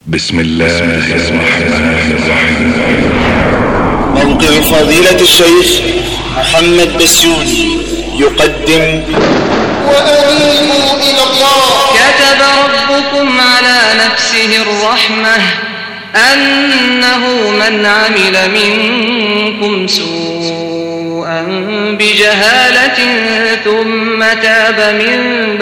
بسم الله الرحمن الرحيم. موقع فضيلة الشيخ محمد بسيوني يقدم وأنيبوا إلى الله. كتب ربكم على نفسه الرحمة أنه من عمل منكم سوءا بجهالة ثم تاب من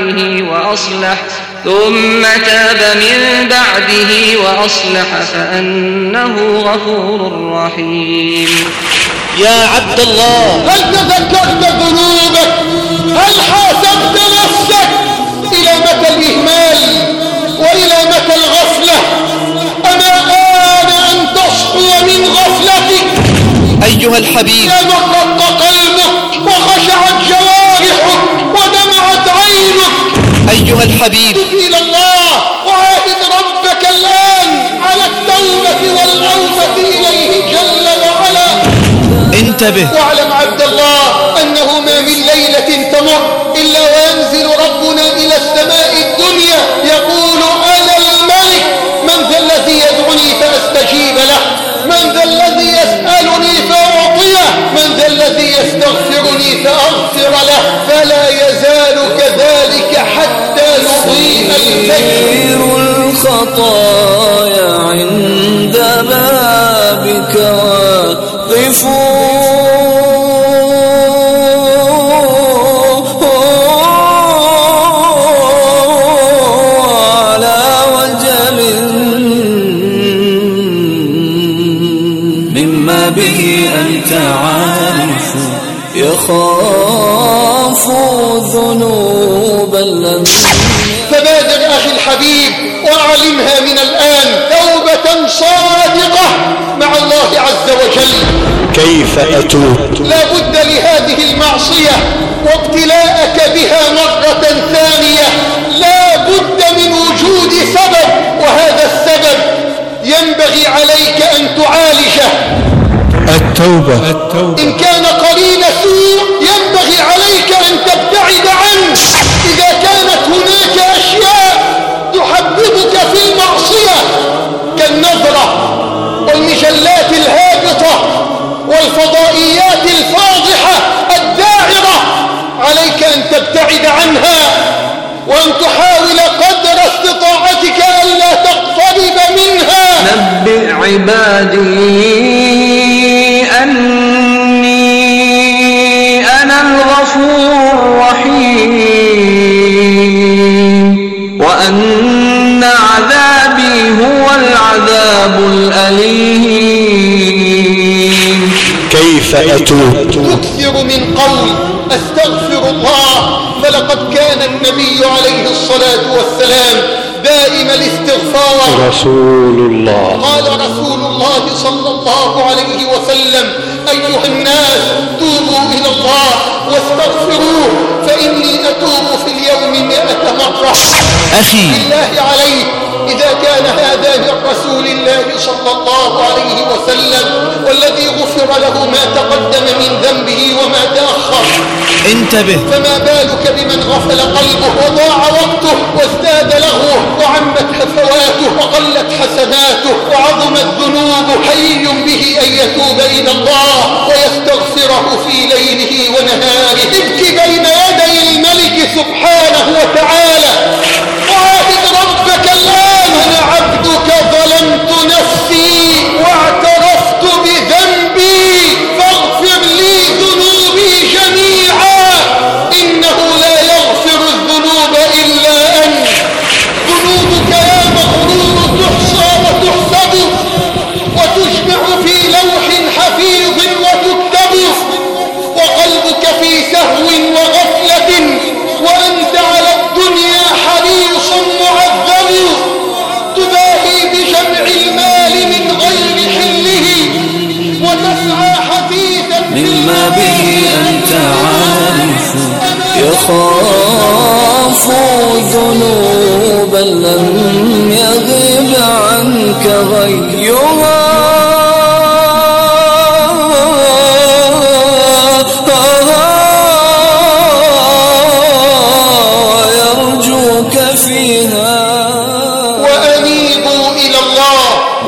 بعده وأصلح فأنه غفور رحيم. يا عبد الله، هل تذكرت ذنوبك؟ هل حاسبت نفسك؟ إلى متى الإهمال وإلى متى الغفلة؟ أما آن أن تصحو من غفلتك أيها الحبيب. يا نقط قلبك وخشعت جوارحك ودمعت عينك أيها الحبيب. إلى الله وعاهد ربك الآن على التوبة والأوبة إليه جل وعلا. انتبه واعلم عبد الله أنه ما من ليلة تمر إلا وينزل ربنا إلى السماء الدنيا يقول أنا الملك، من ذا الذي يدعني فأستجيب له؟ من ذا الذي يسألني فأعطيه؟ من ذا الذي يستغفرني فأغفر له؟ فلا يزال كذلك حتى يضيء الليل. الخطايا عند بابك واقفوا على وجل مما به أنت عارف، يخاف ذنوبا لم. فبادر أخي الحبيب وأعلمها من الآن توبة صادقة مع الله عز وجل. كيف أتوب؟ لا بد لهذه المعصية وابتلاءك بها مرة ثانية لا بد من وجود سبب، وهذا السبب ينبغي عليك أن تعالجه. التوبة. إن كان قرين سوء ينبغي عليك أن تبتعد عنه. إذا كانت هناك أشياء تحببك في المعصية كالنظرة والمجلات الهابطة والفضائيات الفاضحة الداعرة، عليك أن تبتعد عنها وأن تحاول قدر استطاعتك ألا تقترب منها. نبئ عبادي أني أنا الغفور الرحيم وأن عذابي هو العذاب الأليم. كيف أتوب؟ تكثر من قول أستغفر الله، فلقد كان النبي عليه الصلاة والسلام دائم الاستغفار. رسول الله قال رسول الله صلى الله عليه وسلم: أيها الناس توبوا إلى الله واستغفروه فإني أتوب في اليوم 100 مرة. أخي بالله عليك، إذا كان هذا من رسول الله صلى الله عليه وسلم والذي غفر له ما تقدم من ذنبه وما تأخر، انتبه. فما بالك بمن غفل قلبه وضاع وقته وازداد لغوه وعمت هفواته وقلت حسناته وعظمت ذنوبه؟ حي به أن يتوب إلى الله ويستغفره في ليله ونهاره. ابكي بين يدي الملك سبحانه وتعالى وعاهد ربك الآن: أنا عبدك ظلمت نفسي واعترفت بذنبي فاغفر لي ذنوبي جميعا إنه لا يغفر الذنوب إلا أنت. ذنوبك يا مغرور تحصى وتحسب وتجمع في لوح حفيظ وتكتب، وقلبك في سهو وغفلة وأنت على الدنيا حريص معذب، تباهي بجمع المال من غير حله وتسعى حثيثا مما به أنت عارف، يخاف ذنوبا لم يغب عنك غيها. يرجوك فيها. وأنيبوا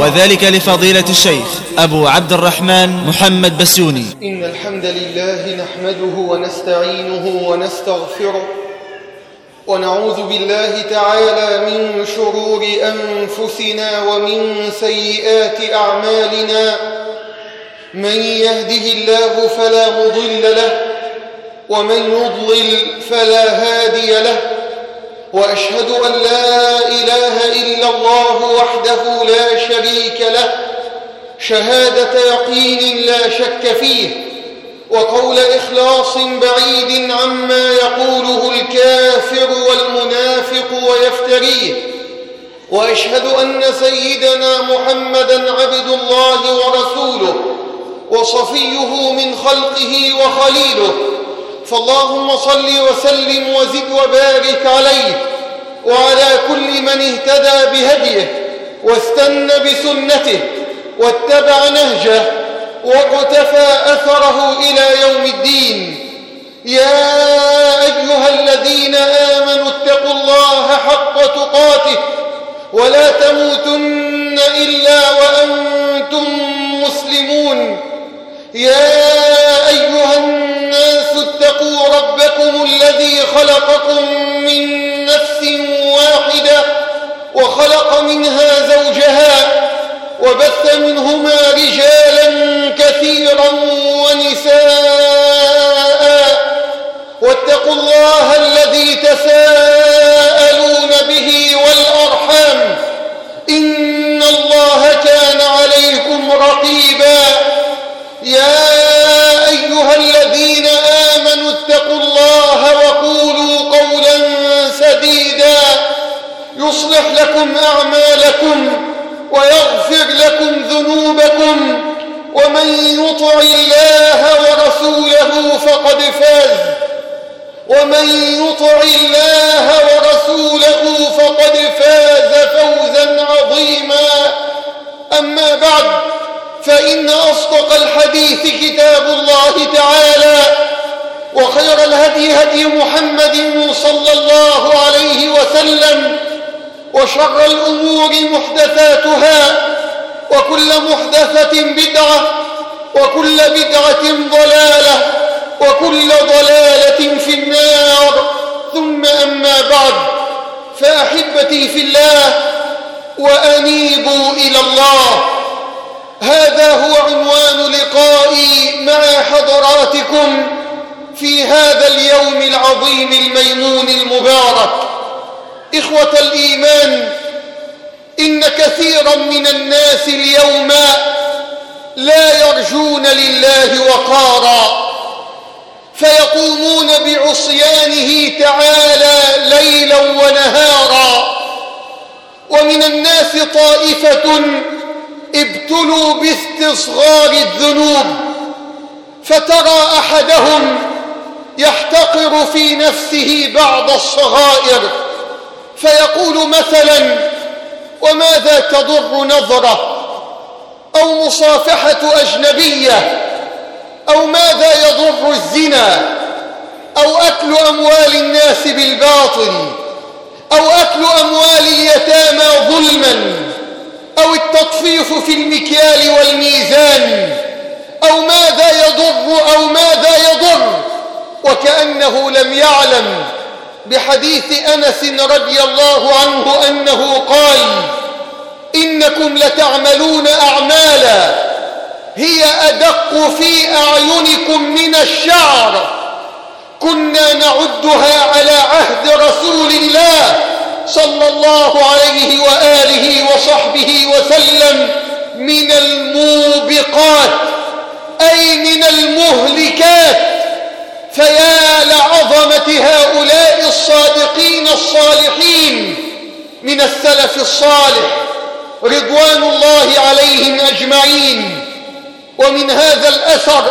وذلك لفضيلة الشيخ أبو عبد الرحمن محمد بسيوني. إن الحمد لله نحمده ونستعينه ونستغفره ونعوذ بالله تعالى من شرور أنفسنا ومن سيئات أعمالنا. من يهده الله فلا مضل له ومن يضلل فلا هادي له، وأشهد أن لا إله إلا الله وحده لا شريك له شهادة يقين لا شك فيه، وقول إخلاص بعيد عما يقوله الكافر والمنافق ويفتريه. وأشهد أن سيدنا محمدًا عبد الله ورسوله وصفيه من خلقه وخليله، فاللهم صل وسلم وزد وبارك عليه وعلى كل من اهتدى بهديه واستنى بسنته واتبع نهجه واقتفى أثره إلى يوم الدين. يا أيها الذين آمنوا اتقوا الله حق تقاته ولا تموتن إلا وأنتم مسلمون. يا أيها الناس اتقوا ربكم الذي خلقكم من نفس واحدة وخلق منها زوجها وبث منهما رجالا كثيرا ونساء، واتقوا الله الذي تساءلون به والأرحام إن الله كان عليكم رقيبا. يا أيها الذين آمنوا اتقوا الله وقولوا قولا سديدا يصلح لكم أعمالكم ويغفر لكم ذنوبكم، ومن يطع الله ورسوله فقد فاز فوزا عظيما. أما بعد، فإن أصدق الحديث كتاب الله تعالى، وخير الهدي هدي محمد صلى الله عليه وسلم، وشر الأمور محدثاتها، وكل محدثة بدعة، وكل بدعة ضلالة، وكل ضلالة في النار. ثم أما بعد، فأحبتي في الله وأنيبوا إلى الله. هذا هو عنوان لقائي مع حضراتكم في هذا اليوم العظيم الميمون المبارك. إخوة الإيمان، إن كثيرا من الناس اليوم لا يرجون لله وقارا، فيقومون بعصيانه تعالى ليلا ونهارا. ومن الناس طائفة ابتلوا باستصغار الذنوب، فترى أحدهم يحتقر في نفسه بعض الصغائر، فيقول مثلا: وماذا تضر نظرة، أو مصافحة أجنبية، أو ماذا يضر الزنا، أو أكل أموال الناس بالباطل، أو أكل أموال اليتامى ظلما، أو التطفيف في المكيال والميزان، أو ماذا يضر، وكأنه لم يعلم بحديث أنس رضي الله عنه أنه قال: إنكم لتعملون أعمالا هي أدق في أعينكم من الشعر، كنا نعدها على عهد رسول الله صلى الله عليه وآله وصحبه وسلم من الموبقات، أي من المهلكات. فيا لعظمة هؤلاء الصادقين الصالحين من السلف الصالح رضوان الله عليهم أجمعين. ومن هذا الأثر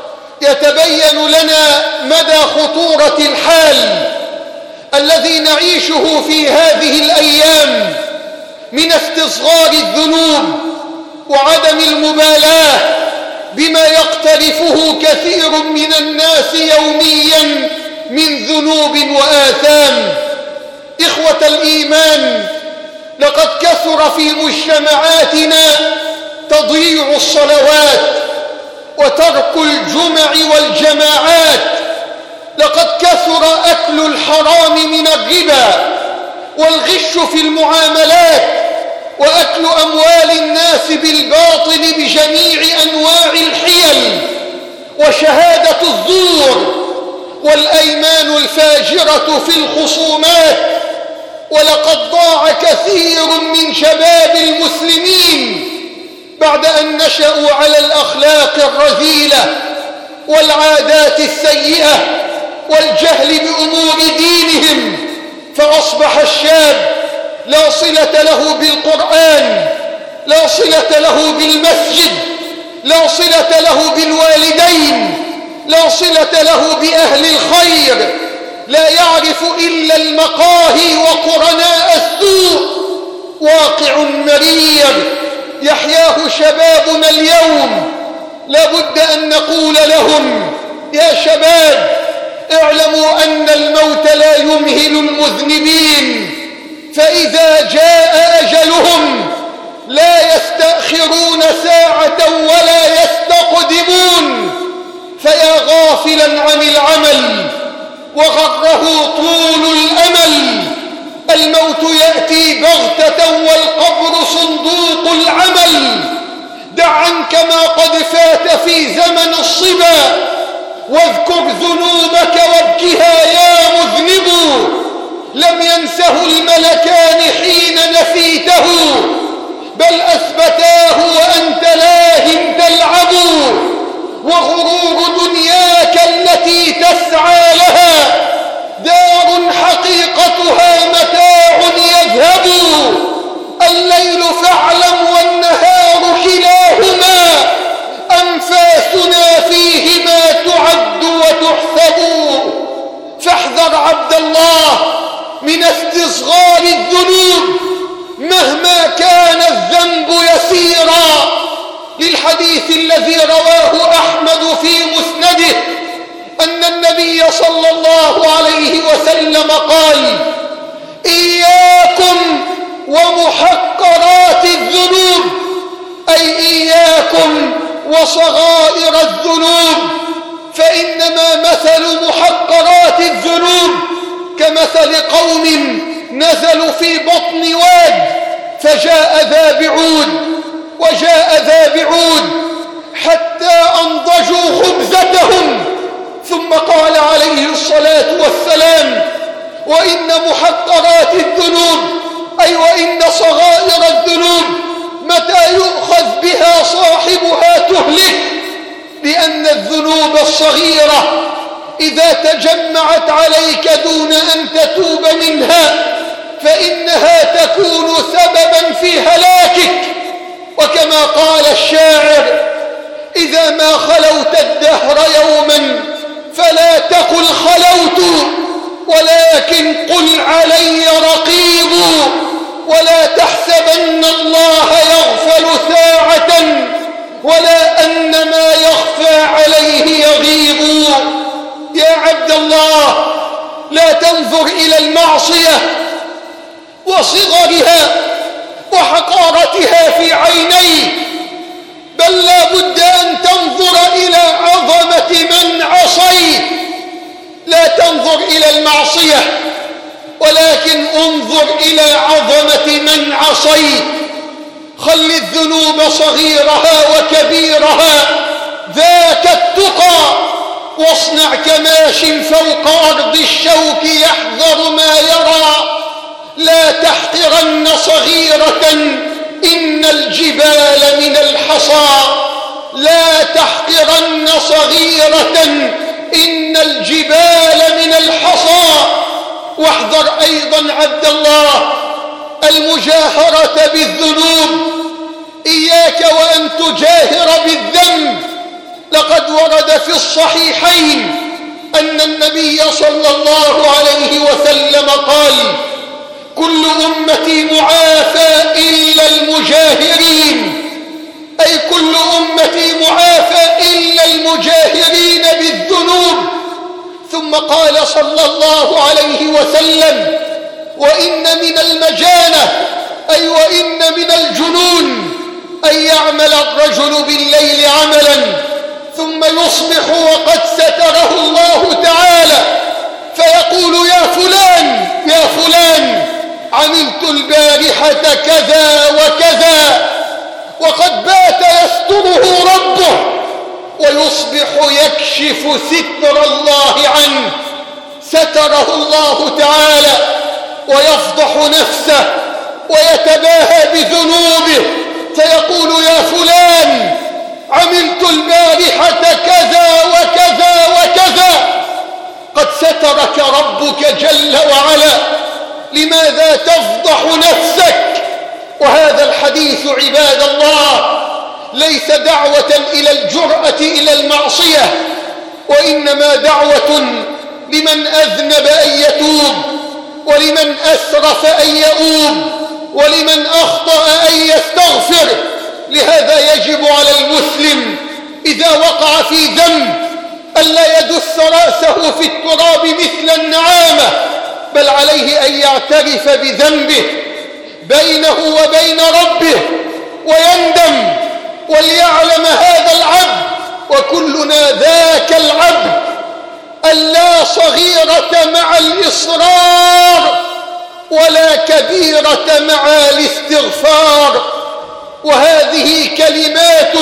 يتبين لنا مدى خطورة الحال الذي نعيشه في هذه الأيام من استصغار الذنوب وعدم المبالاة بما يقترفه كثير من الناس يوميا من ذنوب وآثام. إخوة الإيمان، لقد كثر في مجتمعاتنا تضييع الصلوات وترك الجمع والجماعات. لقد كثر أكل الحرام من الربا والغش في المعاملات وأكل أموال الناس بالباطل بجميع أنواع الحيل وشهادة الزور والأيمان الفاجرة في الخصومات. ولقد ضاع كثير من شباب المسلمين بعد أن نشأوا على الأخلاق الرذيلة والعادات السيئة والجهل بأمور دينهم، فأصبح الشاب لا صلة له بالقرآن، لا صلة له بالمسجد، لا صلة له بالوالدين، لا صلة له بأهل الخير، لا يعرف إلا المقاهي وقرناء السوء. واقع مرير يحياه شبابنا اليوم. لا بد أن نقول لهم: يا شباب، اعلموا أن الموت لا يمهل المذنبين، فإذا جاء أجلهم لا يستأخرون ساعة ولا يستقدمون. فيا غافلا عن العمل وغره طول الأمل، الموت يأتي بغتة والقبر صندوق العمل. دع عنك ما قد فات في زمن الصبا، واذكر ذنوبك وابكها يا مذنب. لم ينسه الملكان حين نسيته، بل أثبتاه وأنت لاهٍ تلعب. وغرور دنياك التي تسعى لها دار حقيقتها متاع يذهب. الليل فاعلم والنهار كلاهما أنفاسنا فيهما تعد وتحسب. فاحذر عبد الله من استصغار الذنوب مهما كان الذنب يسيرا. للحديث الذي رواه أحمد في مسنده أن النبي صلى الله عليه وسلم قال: إياكم ومحقرات الذنوب، أي إياكم وصغائر الذنوب، فإنما مثل محقرات الذنوب كمثل قوم نزلوا في بطن واد فجاء ذا بعود وجاء ذا بعود حتى أنضجوا خبزتهم، ثم قال عليه الصلاة والسلام: وإن محقرات الذنوب، أي وإن صغائر الذنوب متى يؤخذ بها صاحبها تهلك، لأن الذنوب الصغيرة إذا تجمعت عليك دون أن تتوب منها فإنها تكون سببا في هلاكك. وكما قال الشاعر: إذا ما خلوت الدهر يوما فلا تقل خلوت، ولكن قل علي رقيب. ولا تحسبن الله يغفل ساعة، ولا أن ما يخفى عليه يغيب. يا عبد الله، لا تنظر إلى المعصية وصغرها وحقارتها في عينيك، بل لا بد أن تنظر إلى عظمة من عصيت. لا تنظر إلى المعصية، ولكن انظر إلى عظمة من عصيت. خل الذنوب صغيرها وكبيرها ذاك التقى، واصنع كماش فوق أرض الشوك يحذر ما يرى. لا تحقرن صغيرة إن الجبال من الحصى، لا تحقرن صغيرة إن الجبال من الحصى. واحذر أيضا عبد الله المجاهرة بالذنوب، إياك وأن تجاهر بالذنب. لقد ورد في الصحيحين أن النبي صلى الله عليه وسلم قال: كل أمتي معافى إلا المجاهرين، أي كل أمتي معافى إلا المجاهرين بالذنوب. ثم قال صلى الله عليه وسلم: وإن من المجانة أي وإن من الجنون أن يعمل الرجل بالليل عملا ثم يصبح وقد ستره الله تعالى فيقول يا فلان يا فلان عملت البارحة كذا وكذا، وقد بات يستره ربه، ويصبح يكشف ستر الله عنه، ستره الله تعالى، ويفضح نفسه ويتباهى بذنوبه فيقول يا فلان عملت البارحة كذا وكذا وكذا. قد سترك ربك جل وعلا، لماذا تفضح نفسك؟ وهذا الحديث عباد الله ليس دعوة إلى الجرأة إلى المعصية، وإنما دعوة لمن أذنب أن يتوب، ولمن أسرف أن يؤوب، ولمن أخطأ أن يستغفر. لهذا يجب على المسلم إذا وقع في ذنب ألا يدس رأسه في التراب مثل النعامة، بل عليه أن يعترف بذنبه بينه وبين ربه ويندم، وليعلم هذا العبد وكلنا ذاك العبد ألا صغيرة مع الإصرار ولا كبيرة مع الاستغفار. وهذه كلمات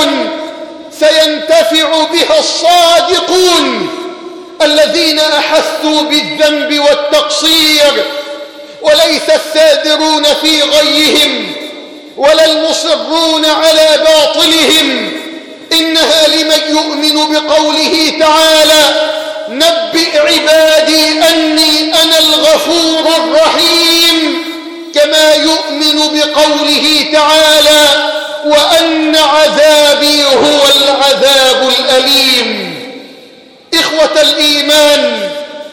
سينتفع بها الصادقون الذين أحسوا بالذنب والتقصير، وليس السادرون في غيهم ولا المصرون على باطلهم. إنها لمن يؤمن بقوله تعالى نبئ عبادي أني أنا الغفور الرحيم، كما يؤمن بقوله تعالى وأن عذابي هو العذاب الأليم. إخوة الإيمان،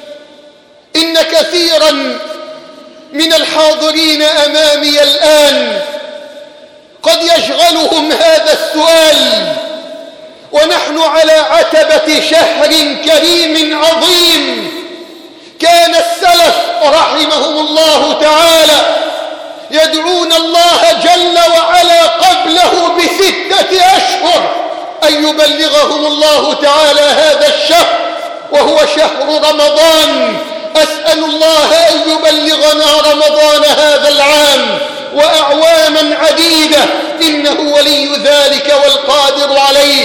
إن كثيرا من الحاضرين أمامي الآن قد يشغلهم هذا السؤال ونحن على عتبة شهر كريم عظيم. كان السلف رحمهم الله تعالى يدعون الله جل وعلا قبله ب6 أشهر أن يبلغهم الله تعالى هذا الشهر وهو شهر رمضان. أسأل الله أن يبلغنا رمضان هذا العام وأعواما عديدة، إنه ولي ذلك والقادر عليه.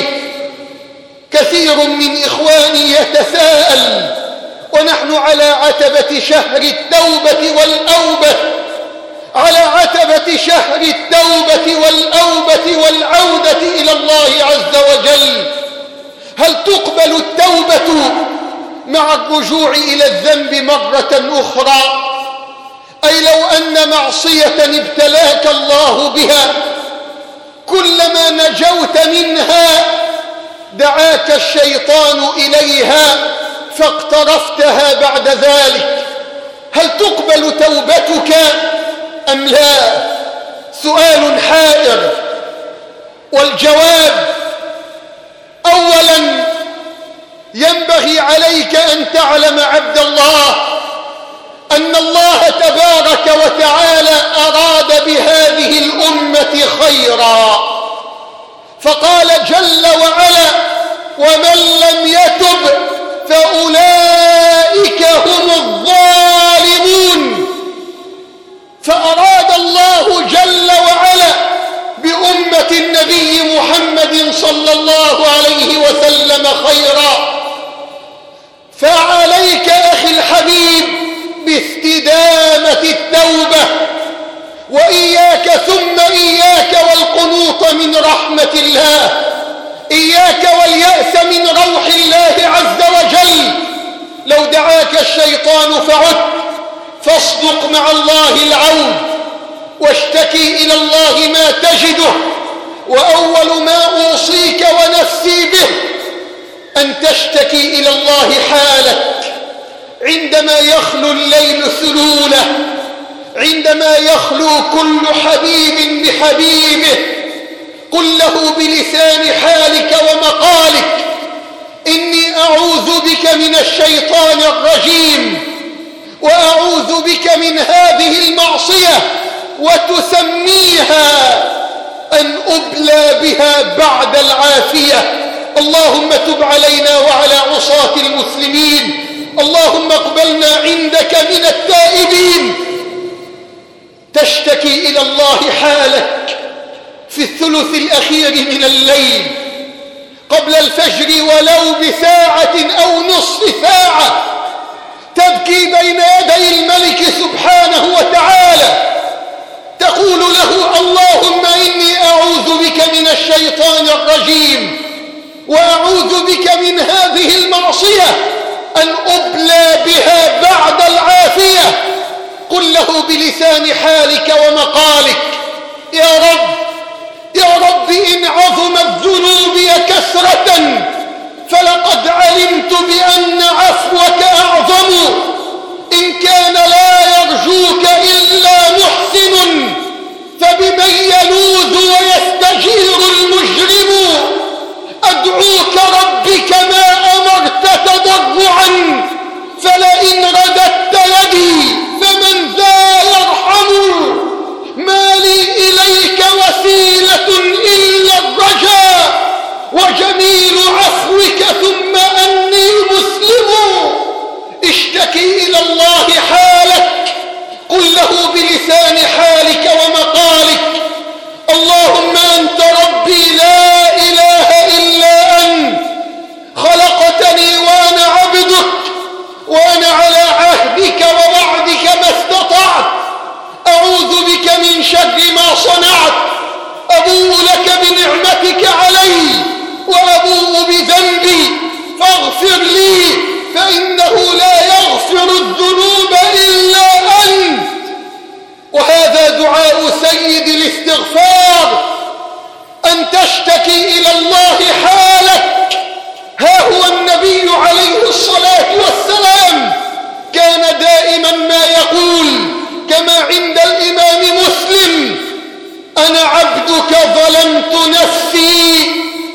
كثير من إخواني يتساءل ونحن على عتبة شهر التوبة والأوبة، على عتبة شهر التوبة والأوبة والعودة إلى الله عز وجل، هل تقبل التوبة مع الرجوع إلى الذنب مرة أخرى؟ أي لو أن معصية ابتلاك الله بها كلما نجوت منها دعاك الشيطان إليها فاقترفتها بعد ذلك، هل تقبل توبتك أم لا؟ سؤال حائر. والجواب أولا ينبغي عليك أن تعلم عبد الله أن الله تبارك وتعالى أراد بهذه الأمة خيرا، فقال جل وعلا ومن لم يتب فأولئك هم الظالمون. فأراد الله جل وعلا بأمة النبي محمد صلى الله عليه وسلم خيرا، فعليك أخي الحبيب باستدامة التوبة، وإياك ثم إياك والقنوط من رحمة الله، إياك واليأس من روح الله عز وجل. لو دعاك الشيطان فعدت فاصدق مع الله العود واشتكي إلى الله ما تجده. وأول ما أوصيك ونفسي به أن تشتكي إلى الله حالك عندما يخلو الليل سلوله، عندما يخلو كل حبيب بحبيبه. قل له بلسان حالك ومقالك إني أعوذ بك من الشيطان الرجيم، وأعوذ بك من هذه المعصية وتسميها أن أبلى بها بعد العافية. اللهم تب علينا وعلى عصاة المسلمين. اللهم اقبلنا عندك من التائبين. تشتكي إلى الله حالك في الثلث الأخير من الليل قبل الفجر ولو بساعة أو نصف ساعة، تبكي بين يدي الملك سبحانه وتعالى، تقول له: اللهم إني أعوذ بك من الشيطان الرجيم وأعوذ بك من هذه المعصية أن أبلى بها بعد العافية. قل له بلسان حالك ومقالك: يا رب إن عظمت ذنوبي كثرة فلقد علمت بأن عفوك أعظم. إن كان لا يرجوك إلا محسن فبمن يلوذ ويستجير المجرم. أدعوك ربي كما أمرت تضرعا، فلئن رددت يدي فمن ذا يرحم. ما لي إليك وسيلة إلا الرجاء وجميل عفوك ثم أني مسلم. اشتكي إلى الله حالك. قل له بلسان حالك ومقالك: اللهم أنت ربي لا إله إلا أنت، خلقتني وأنا عبدك، وأنا على عهدك ووعدك ما استطعت. أعوذ بك من شر ما صنعت. أبوء لك بنعمتك علي وأبوء بذنبي فاغفر لي، فإنه لا يغفر الذنوب إلا أنت. وهذا دعاء سيد الاستغفار، أن تشتكي إلى الله حالك. ها هو النبي عليه الصلاة والسلام كان دائما ما يقول كما عند الإمام مسلم: أنا عبدك ظلمت نفسي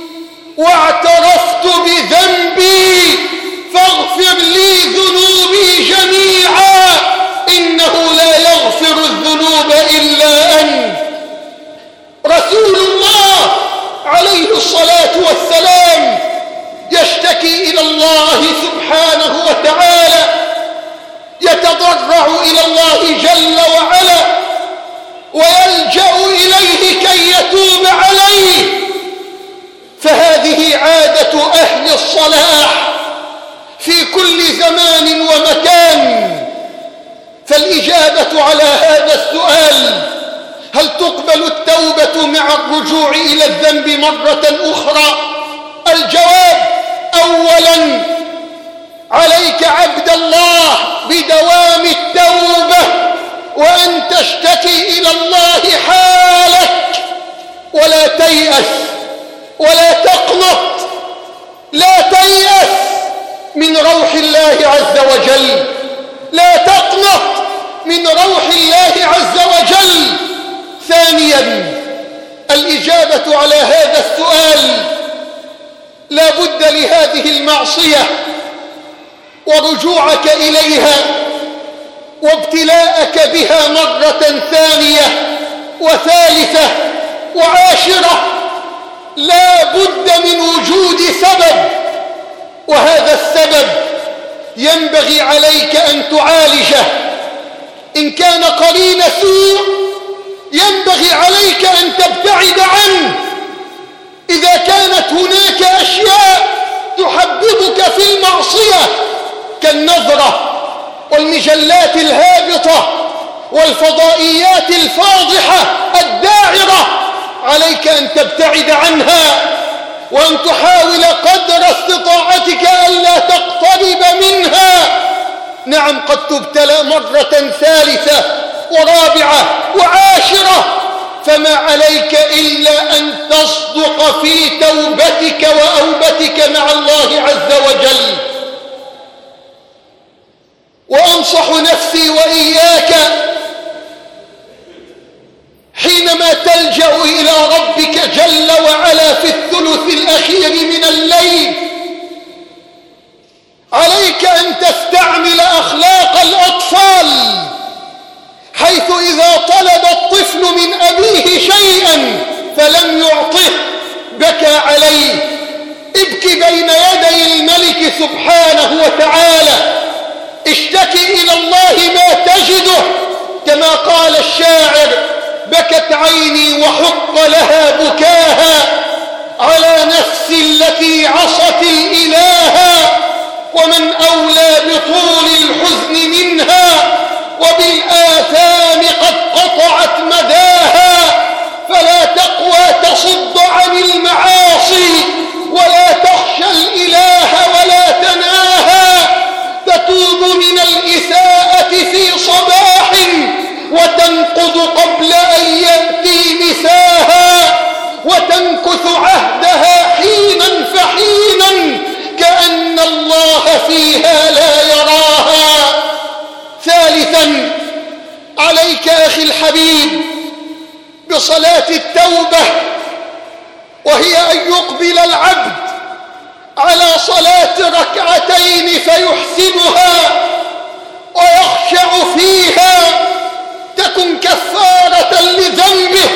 واعترفت بذنبي فاغفر لي ذنوبي جميعا إنه لا يغفر الذنوب إلا أنت. رسول الله عليه الصلاة والسلام يشتكي إلى الله سبحانه وتعالى، يتضرع إلى الله جل وعلا ويلجأ إليه كي يتوب عليه. فهذه عادة أهل الصلاح في كل زمان ومكان. فالإجابة على هذا السؤال: هل تقبل التوبة مع الرجوع إلى الذنب مرة أخرى؟ الجواب: أولا، عليك عبد الله بدوام التوبة وأن تشتكي إلى الله حالك، ولا تيأس ولا تقنط. لا تيأس من روح الله عز وجل، لا تقنط من روح الله عز وجل. ثانيا، الإجابة على هذا السؤال: لا بد لهذه المعصية ورجوعك إليها وابتلاءك بها مرة ثانية وثالثة وعاشرة، لا بد من وجود سبب، وهذا السبب ينبغي عليك أن تعالجه. إن كان قرين سوء ينبغي عليك أن تبتعد عنه. إذا كانت هناك أشياء تحببك في المعصية كالنظرة والمجلات الهابطة والفضائيات الفاضحة الداعرة، عليك أن تبتعد عنها وأن تحاول قدر استطاعتك ألا تقترب منها. نعم، قد تبتلى مرة ثالثة ورابعة وعاشرة، فما عليك إلا أن تصدق في توبتك وأوبتك مع الله عز وجل. وأنصح نفسي وإياك حينما تلجأ إلى ربك جل وعلا في الثلث الأخير من الليل، عليك أن تستعمل أخلاق الأطفال حيث إذا طلب الطفل من أبيه شيئا فلم يعطه بكى عليه. ابكي بين يدي الملك سبحانه وتعالى، اشتكي إلى الله ما تجده، كما قال الشاعر: بكت عيني وحق لها بكاها على نفسي التي عصت الإله، ومن أولى بطول الحزن منها وبالآثام قد قطعت مداها، فلا تقوى تصد عن المعاصي ولا تخشى الإله ولا تناها، تتوب من الإساءة في صباح وتنقض قبل أن يأتي مساها، وتنكث عهدها حينا فحينا كأن الله فيها لا يراها. ثالثا، عليك أخي الحبيب بصلاة التوبة، وهي أن يقبل العبد على صلاة ركعتين فيحسنها ويخشع فيها، تكن كفارة لذنبه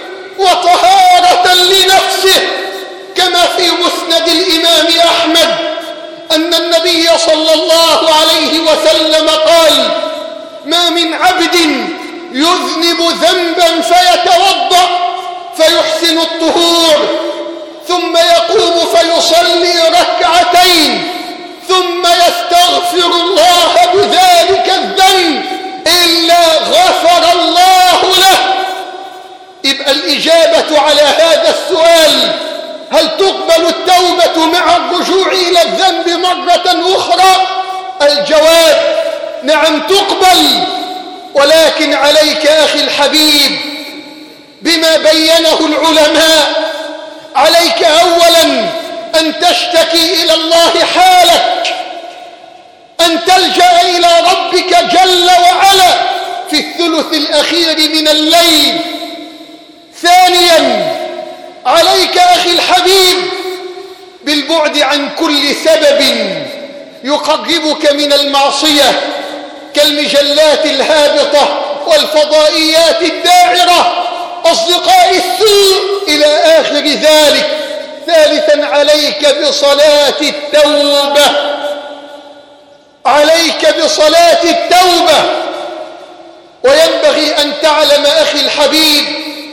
وطهارة لنفسه، كما في مسند الإمام أحمد أن النبي صلى الله عليه وسلم قال: ما من عبد يذنب ذنبا فيتوضأ فيحسن الطهور ثم يقوم فيصلي ركعتين ثم يستغفر الله بذلك الذنب إلا غفر الله له. يبقى الإجابة على هذا السؤال: هل تقبل التوبة مع الرجوع إلى الذنب مرة أخرى؟ الجواب: نعم تقبل، ولكن عليك أخي الحبيب بما بينه العلماء. عليك أولا أن تشتكي إلى الله حالك، أن تلجأ إلى ربك جل وعلا في الثلث الأخير من الليل. ثانيا، عليك أخي الحبيب بالبعد عن كل سبب يقربك من المعصية كالمجلات الهابطة والفضائيات الداعرة، أصدقاء السوء إلى آخر ذلك. ثالثا، عليك بصلاة التوبة، عليك بصلاة التوبة. وينبغي أن تعلم أخي الحبيب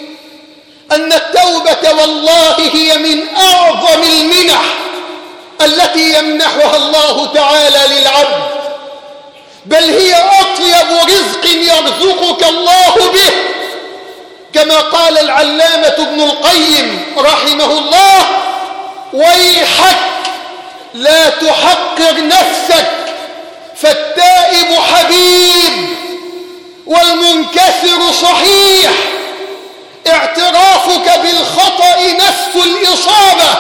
أن التوبة والله هي من أعظم المنح التي يمنحها الله تعالى للعبد، بل هي أطيب رزق يرزقك الله به، كما قال العلامة ابن القيم رحمه الله: ويحك لا تحقر نفسك فالتائب حبيب والمنكسر صحيح، اعترافك بالخطأ نفس الإصابة،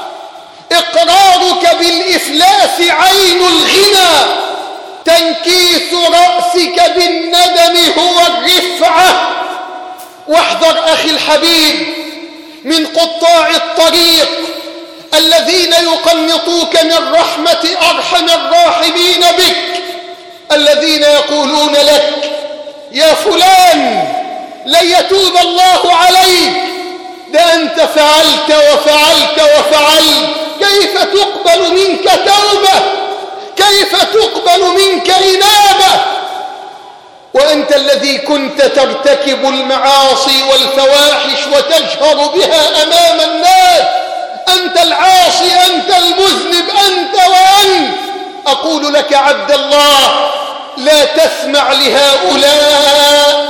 إقرارك بالإفلاس عين الغنى، تنكيس رأسك بالندم هو الرفعة. واحذر أخي الحبيب من قطاع الطريق الذين يقنطوك من رحمة أرحم الراحمين بك، الذين يقولون لك: يا فلان لن يتوب الله عليك، ده أنت فعلت وفعلت وفعلت، كيف تقبل منك توبة؟ كيف تقبل منك إنابة؟ وأنت الذي كنت ترتكب المعاصي والفواحش وتجهر بها أمام الناس، أنت العاصي، أنت المذنب، أنت وأنت. أقول لك عبد الله: لا تسمع لهؤلاء،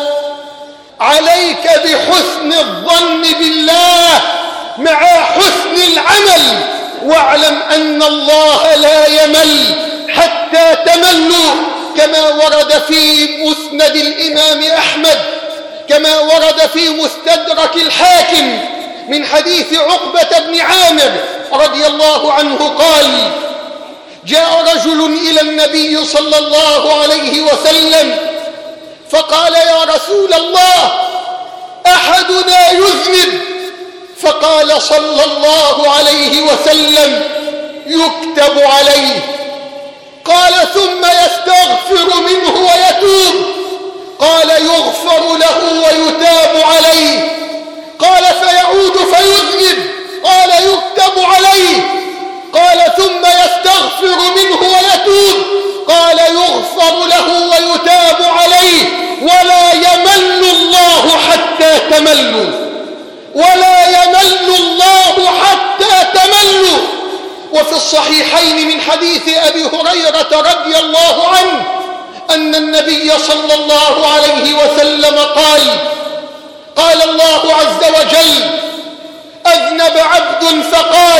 عليك بحسن الظن بالله مع حسن العمل، واعلم أن الله لا يمل حتى تملوا، كما ورد في مسند الإمام أحمد، كما ورد في مستدرك الحاكم من حديث عقبة بن عامر رضي الله عنه قال: جاء رجل إلى النبي صلى الله عليه وسلم فقال: يا رسول الله، أحدنا يذنب. فقال صلى الله عليه وسلم: يكتب عليه. قال: ثم يستغفر منه ويتوب. قال يغفر له ويتاب عليه. قال فيعود فيذنب. قال يكتب عليه. قال ثم يستغفر منه ويتوب. قال يغفر له ويتاب عليه. ولا يمل الله حتى تملوا. ولا يمل الله حتى تملوا. وفي الصحيحين من حديث أبي هريرة رضي الله عنه أن النبي صلى الله عليه وسلم قال الله عز وجل: أذنب عبد فقال: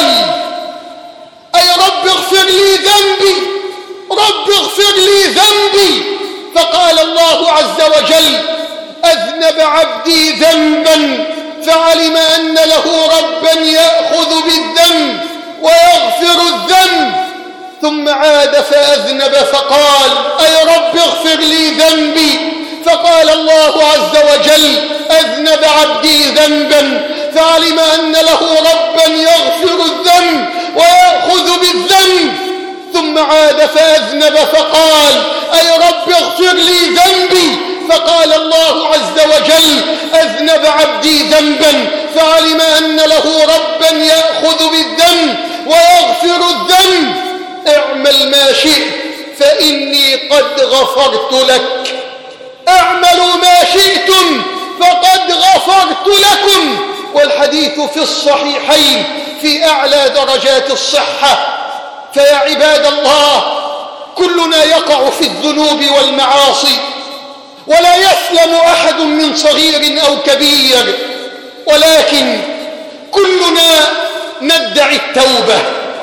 أي رب اغفر لي ذنبي، رب اغفر لي ذنبي. فقال الله عز وجل: أذنب عبدي ذنبا فعلم أن له ربا يأخذ بالذنب ويغفر الذنب. ثم عاد فأذنب فقال: أي رب اغفر لي ذنبي. فقال الله عز وجل: أذنب عبدي ذنبا فعلم أن له ربا يغفر الذنب ويأخذ بالذنب. ثم عاد فأذنب فقال: أي رب اغفر لي ذنبي. فقال الله عز وجل: أذنب عبدي ذنبا فعلم أن له ربا يأخذ بالذنب ويغفر الذنب. اعمل ما شئت فإني قد غفرت لك. اعملوا ما شئتم فقد غفرت لكم. والحديث في الصحيحين في أعلى درجات الصحة. فيا عباد الله، كلنا يقع في الذنوب والمعاصي، ولا يسلم أحد من صغير أو كبير، ولكن كلنا ندعي التوبة.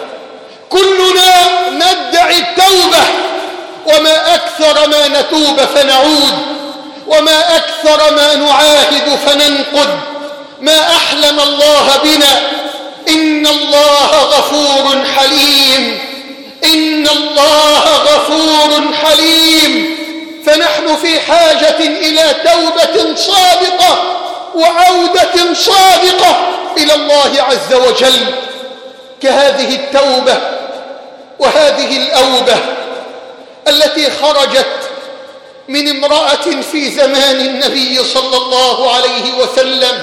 كلنا ندعي التوبة. وما أكثر ما نتوب فنعود، وما أكثر ما نعاهد فننقد. ما أحلم الله بنا. إن الله غفور حليم. إن الله غفور حليم. فنحن في حاجة إلى توبة صادقة وعودة صادقة إلى الله عز وجل، كهذه التوبة وهذه الأوبة التي خرجت من امرأة في زمان النبي صلى الله عليه وسلم،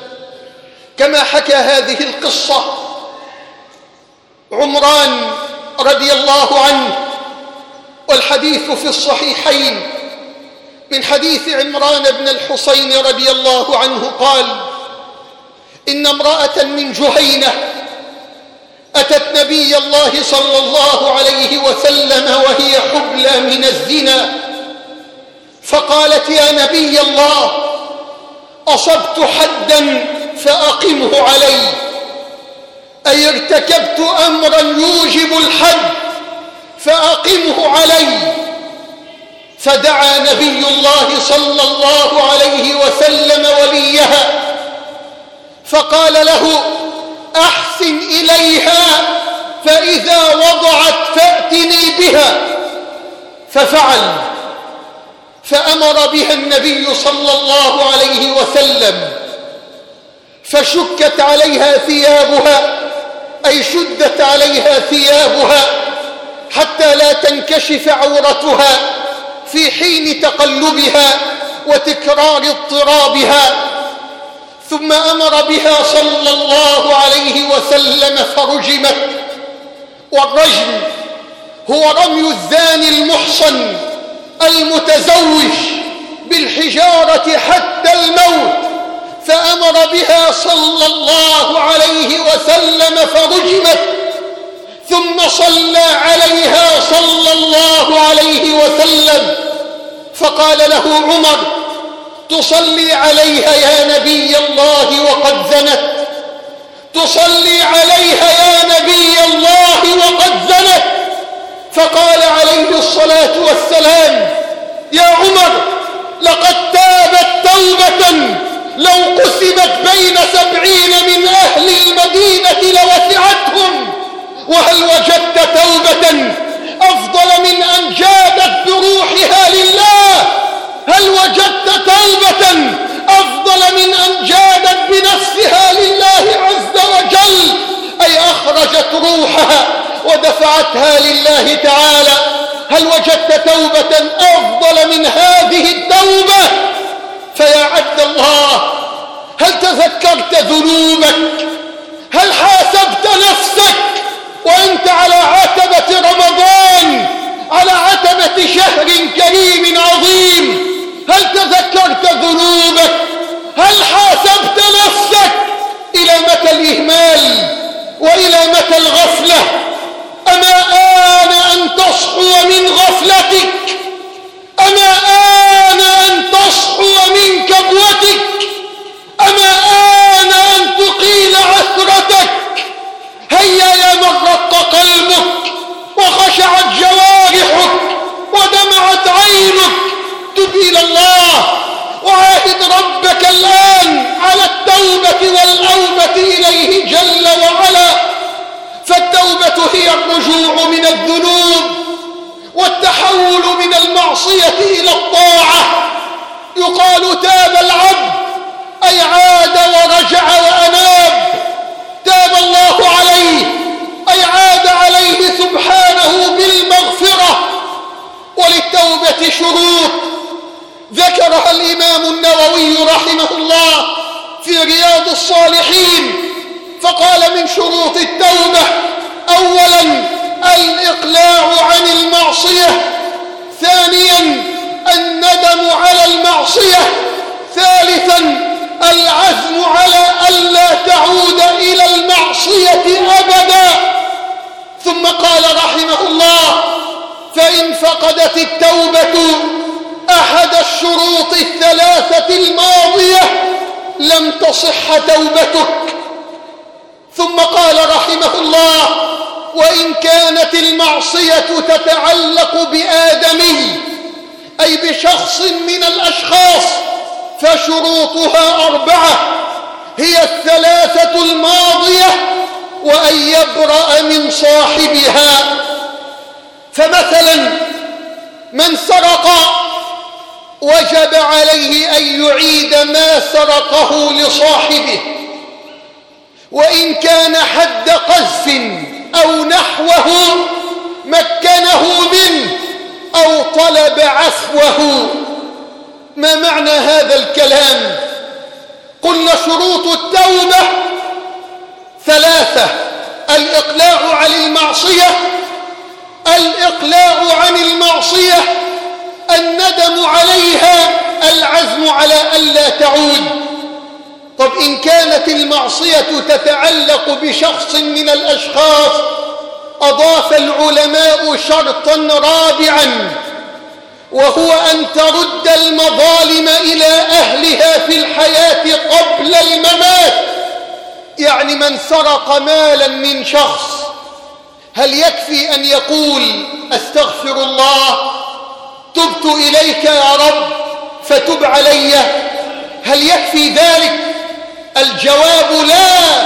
كما حكى هذه القصة عمران رضي الله عنه. والحديث في الصحيحين من حديث عمران بن الحصين رضي الله عنه قال: إن امرأة من جهينة أتت نبي الله صلى الله عليه وسلم وهي حبلى من الزنا، فقالت: يا نبي الله، أصبت حدا فأقمه علي. أي ارتكبت أمرا يوجب الحد فأقمه علي. فدعا نبي الله صلى الله عليه وسلم وليها فقال له: أحسن إليها، فإذا وضعت فأتني بها. ففعل، فأمر بها النبي صلى الله عليه وسلم، فشكت عليها ثيابها، أي شدت عليها ثيابها حتى لا تنكشف عورتها في حين تقلبها وتكرار اضطرابها. ثم أمر بها صلى الله عليه وسلم فرجمت. والرجم هو رمي الزاني المحصن المتزوج بالحجارة حتى الموت. فأمر بها صلى الله عليه وسلم فرجمت. ثم صلى عليها صلى الله عليه وسلم، فقال له عمر: تصلي عليها يا نبي الله وقد زنت، تصلي عليها يا نبي الله وقد زنت. فقال عليه الصلاة والسلام: يا عمر، لقد تابت توبة لو قسمت بين 70 من أهل المدينة لوسعتهم. وهل وجدت توبة أفضل من أن جادت بروحها لله؟ هل وجدت توبة أفضل من أن جادت بنفسها لله عز وجل، أي أخرجت روحها ودفعتها لله تعالى؟ هل وجدت توبة أفضل من هذه التوبة؟ فيا عبد الله، هل تذكرت ذنوبك؟ هل حاسبت نفسك وأنت على عتبة رمضان، على عتبة شهر كريم عظيم؟ هل تذكرت ذنوبك؟ هل حاسبت نفسك؟ إلى متى الإهمال وإلى متى الغفلة؟ أما آن أن تصحو من غفلتك؟ أما آن أن تصحو من كبوتك؟ أما آن أن تقيل عثرتك؟ هيا يا من رق قلبك وخشعت جوارحك ودمعت عينك، تب إلى الله وعاهد ربك الآن على التوبة والأوبة إليه جل وعلا. فالتوبة هي الرجوع من الذنوب والتحول من المعصية إلى الطاعة. يقال تاب العبد أي عاد ورجع وأناب، تاب الله عليه أي عاد عليه سبحانه بالمغفرة. وللتوبة شروط ذكرها الإمام النووي رحمه الله في رياض الصالحين، فقال من شروط التوبة: أولا الإقلاع عن المعصية، ثانيا الندم على المعصية، ثالثا العزم على ألا تعود إلى المعصية أبدا. ثم قال رحمه الله: فإن فقدت التوبة أحد الشروط الثلاثة الماضية لم تصح توبتك. ثم قال رحمه الله: وإن كانت المعصية تتعلق بآدمي أي بشخص من الأشخاص فشروطها 4، هي الثلاثة الماضية وأن يبرأ من صاحبها. فمثلا من سرق وجب عليه أن يعيد ما سرقه لصاحبه، وإن كان حد قذف أو نحوه مكنه منه أو طلب عفوه. ما معنى هذا الكلام؟ قلنا شروط التوبة 3: الإقلاع عن المعصية، الندم عليها، العزم على ألا تعود. طب إن كانت المعصية تتعلق بشخص من الأشخاص، أضاف العلماء شرطا رابعا، وهو أن ترد المظالم إلى أهلها في الحياة قبل الممات. يعني من سرق مالا من شخص، هل يكفي أن يقول: أستغفر الله، تبت إليك يا رب فتب علي؟ هل يكفي ذلك؟ الجواب لا.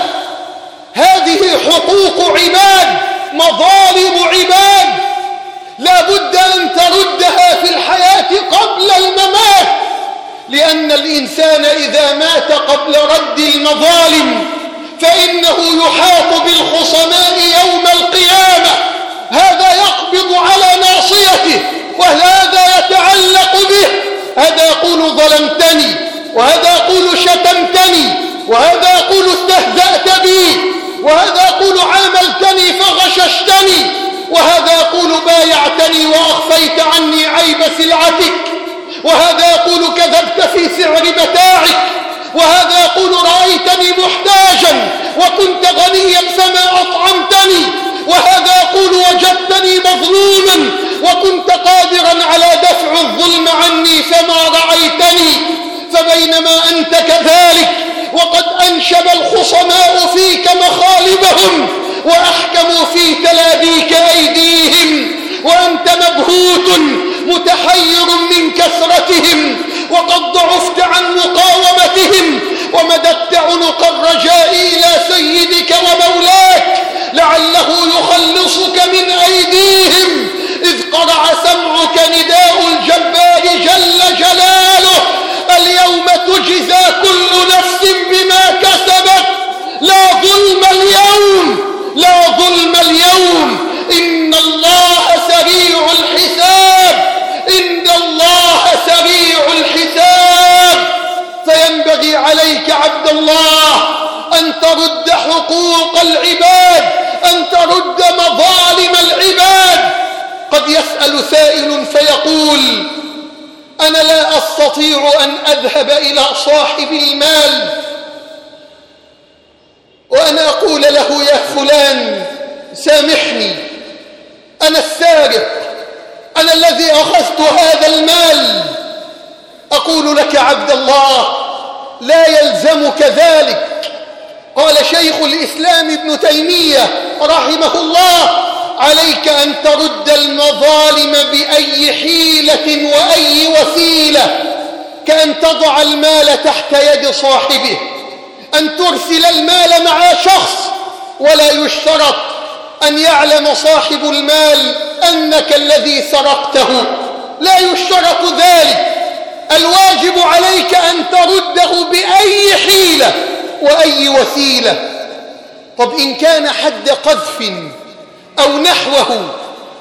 هذه حقوق عباد، مظالم عباد، لا بد أن تردها في الحياة قبل الممات، لأن الإنسان إذا مات قبل رد المظالم فإنه يحاط بالخصماء يوم القيامة. هذا يقبض على ناصيته وهذا يتعلق به، هذا يقول ظلمتني، وهذا يقول شتمتني، وهذا يقول استهزأت بي، وهذا يقول عاملتني فغششتني، وهذا يقول بايعتني وأخفيت عني عيب سلعتك، وهذا يقول كذبت في سعر متاعك، وهذا يقول رأيتني محتاجا وكنت غنيا فما أطعمتني، وهذا يقول وجدتني مظلوما وكنت قادرا على دفع الظلم عني فما رعيتني. فبينما أنت كذلك وقد أنشب الخصماء فيك مخالبهم وأحكموا في تلابيك أيديهم، وأنت مبهوت متحير من كثرتهم، وقد ضعفت عن مقاومتهم ومددت عنق الرجاء إلى سيدك ومولاك لعله يخلصك من أيديهم، إذ قرع سمعك نداء الجبار جل جلاله: اليوم تجزى كل نفس بما كسبت، لا ظلم اليوم، لا ظلم اليوم، إن الله سريع الحساب. عليك عبد الله أن ترد حقوق العباد، أن ترد مظالم العباد. قد يسأل سائل فيقول: أنا لا أستطيع أن أذهب إلى صاحب المال وأنا أقول له: يا فلان سامحني، أنا السارق، أنا الذي أخذت هذا المال. أقول لك عبد الله: لا يلزمك ذلك. قال شيخ الإسلام ابن تيمية رحمه الله: عليك أن ترد المظالم بأي حيلة وأي وسيلة، كأن تضع المال تحت يد صاحبه، أن ترسل المال مع شخص، ولا يشترط أن يعلم صاحب المال أنك الذي سرقته، لا يشترط ذلك. الواجب عليك أن ترده بأي حيلة وأي وسيلة. طب إن كان حد قذف أو نحوه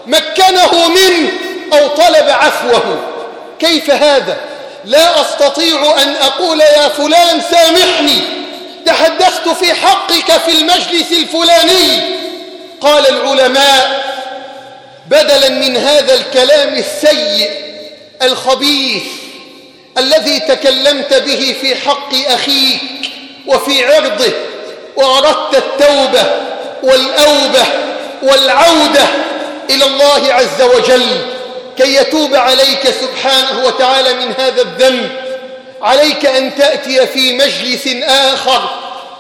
مكنه منه أو طلب عفوه، كيف هذا؟ لا أستطيع أن أقول: يا فلان سامحني، تحدثت في حقك في المجلس الفلاني. قال العلماء: بدلا من هذا الكلام السيء الخبيث الذي تكلمت به في حق أخيك وفي عرضه، وأردت التوبة والأوبة والعودة إلى الله عز وجل كي يتوب عليك سبحانه وتعالى من هذا الذنب، عليك أن تأتي في مجلس آخر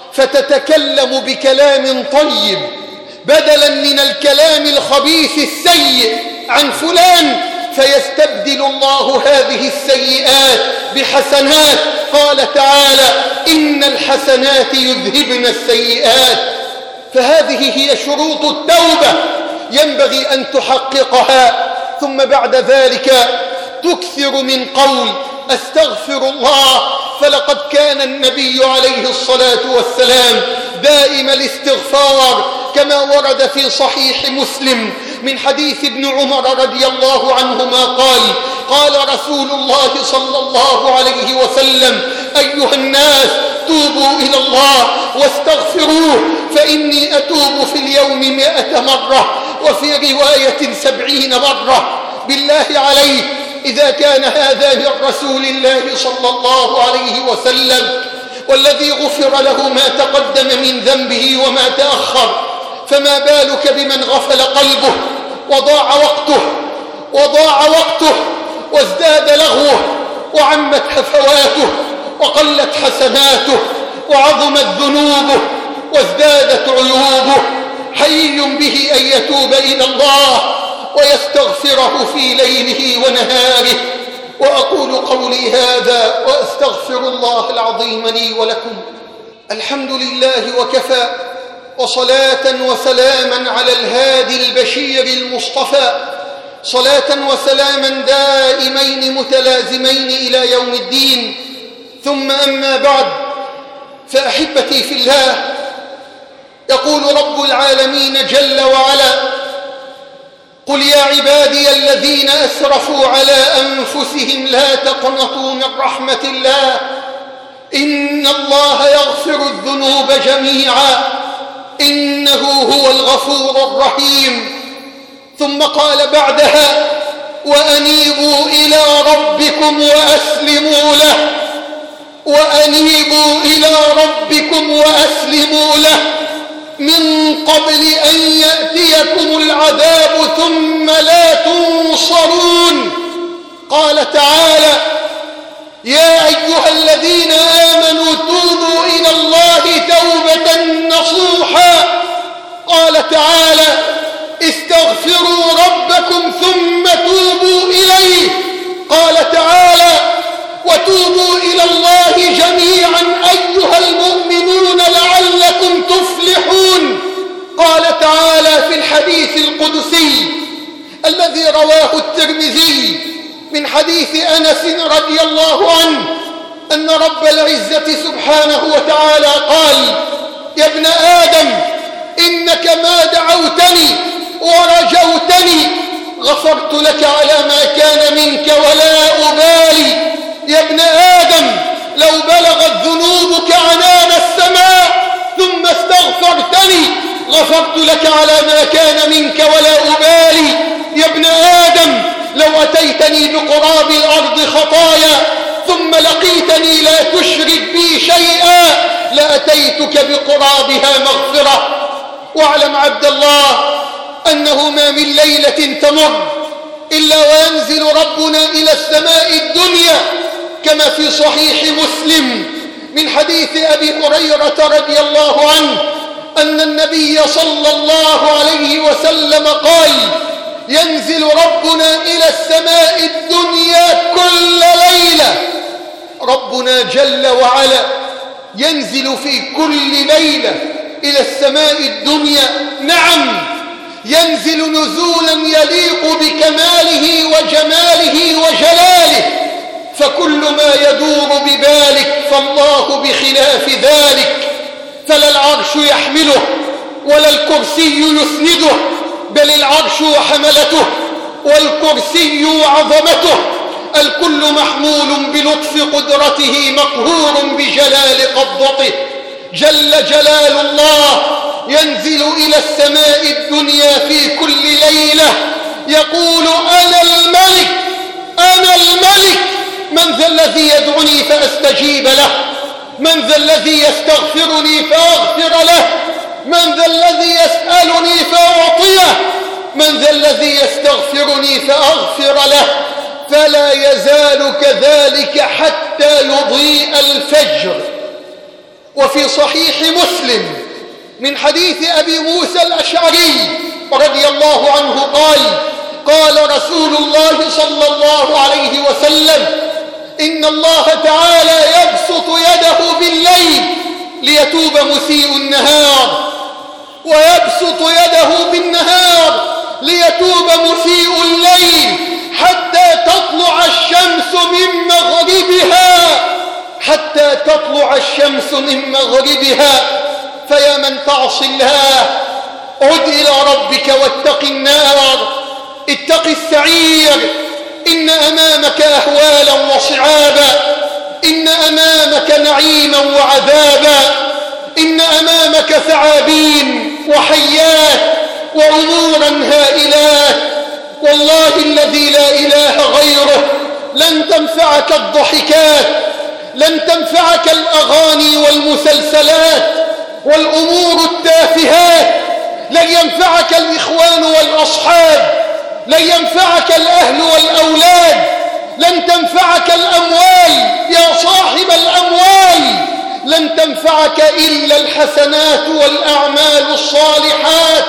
فتتكلم بكلام طيب بدلا من الكلام الخبيث السيء عن فلان، فيستبدل الله هذه السيئات بحسنات. قال تعالى: إن الحسنات يذهبن السيئات. فهذه هي شروط التوبة، ينبغي أن تحققها. ثم بعد ذلك تكثر من قول: أستغفر الله. فلقد كان النبي عليه الصلاة والسلام دائم الاستغفار، كما ورد في صحيح مسلم من حديث ابن عمر رضي الله عنهما قال: قال رسول الله صلى الله عليه وسلم: أيها الناس، توبوا إلى الله واستغفروه، فإني أتوب في اليوم 100 مرة، وفي رواية 70 مرة. بالله عليك، إذا كان هذا من رسول الله صلى الله عليه وسلم والذي غفر له ما تقدم من ذنبه وما تأخر، فما بالك بمن غفل قلبه وضاع وقته وازداد لغوه وعمت هفواته وقلت حسناته وعظمت ذنوبه وازدادت عيوبه؟ حي به أن يتوب إلى الله ويستغفره في ليله ونهاره. وأقول قولي هذا وأستغفر الله العظيم لي ولكم. الحمد لله وكفى، وصلاة وسلاما على الهادي البشير المصطفى، صلاة وسلاما دائمين متلازمين إلى يوم الدين. ثم أما بعد، فأحبتي في الله، يقول رب العالمين جل وعلا: قل يا عبادي الذين أسرفوا على أنفسهم لا تقنطوا من رحمة الله، إن الله يغفر الذنوب جميعا، إنه هو الغفور الرحيم. ثم قال بعدها: وأنيبوا إلى ربكم وأسلموا له، وأنيبوا إلى ربكم وأسلموا له من قبل أن يأتيكم العذاب ثم لا تنصرون. قال تعالى: يا أيها الذين آمنوا توبوا إلى الله توبة نصوحا. قال تعالى: استغفروا ربكم ثم توبوا إليه. قال تعالى: وتوبوا إلى الله جميعا أيها المؤمنون لعلكم تفلحون. قال تعالى في الحديث القدسي الذي رواه الترمذي من حديث أنس رضي الله عنه أن رب العزة سبحانه وتعالى قال: يا ابن آدم، إنك ما دعوتني ورجوتني غفرت لك على ما كان منك ولا أبالي. يا ابن آدم، لو بلغت ذنوبك عنان السماء ثم استغفرتني غفرت لك على ما كان منك ولا أبالي. يا ابن آدم لو أتيتني بقراب الأرض خطايا ثم لقيتني لا تشرك بي شيئا لأتيتك بقرابها مغفرة. واعلم عبد الله أنه ما من ليلة تمر إلا وينزل ربنا إلى السماء الدنيا كما في صحيح مسلم من حديث أبي هريرة رضي الله عنه أن النبي صلى الله عليه وسلم قال: ينزل ربنا إلى السماء الدنيا كل ليلة. ربنا جل وعلا ينزل في كل ليلة إلى السماء الدنيا. نعم، ينزل نزولا يليق بكماله وجماله وجلاله، فكل ما يدور ببالك فالله بخلاف ذلك. فلا العرش يحمله ولا الكرسي يسنده، بل العرش وحملته والكرسي وعظمته الكل محمول بلطف قدرته مقهور بجلال قبضته. جل جلال الله ينزل إلى السماء الدنيا في كل ليلة يقول: أنا الملك أنا الملك، من ذا الذي يدعني فأستجيب له؟ من ذا الذي يستغفرني فأغفر له؟ من ذا الذي يسألني فأعطيه؟ من ذا الذي يستغفرني فأغفر له؟ فلا يزال كذلك حتى يضيء الفجر. وفي صحيح مسلم من حديث أبي موسى الأشعري رضي الله عنه قال: قال رسول الله صلى الله عليه وسلم: إن الله تعالى يبسط يده بالليل ليتوب مسيء النهار، ويبسط يده بالنهار ليتوب مسيء الليل، حتى تطلع الشمس من مغربها، حتى تطلع الشمس من مغربها. فيا من تعصي الله عد إلى ربك واتق النار، اتق السعير، إن أمامك أهوالا وصعابا، إن أمامك نعيما وعذابا، إن أمامك ثعابين وحيات وأمورا هائلات. والله الذي لا إله غيره لن تنفعك الضحكات، لن تنفعك الأغاني والمسلسلات والأمور التافهات، لن ينفعك الإخوان والأصحاب، لن ينفعك الأهل والأولاد، لن تنفعك الأموال يا صاحب الأموال، لن تنفعك إلا الحسنات والأعمال الصالحات.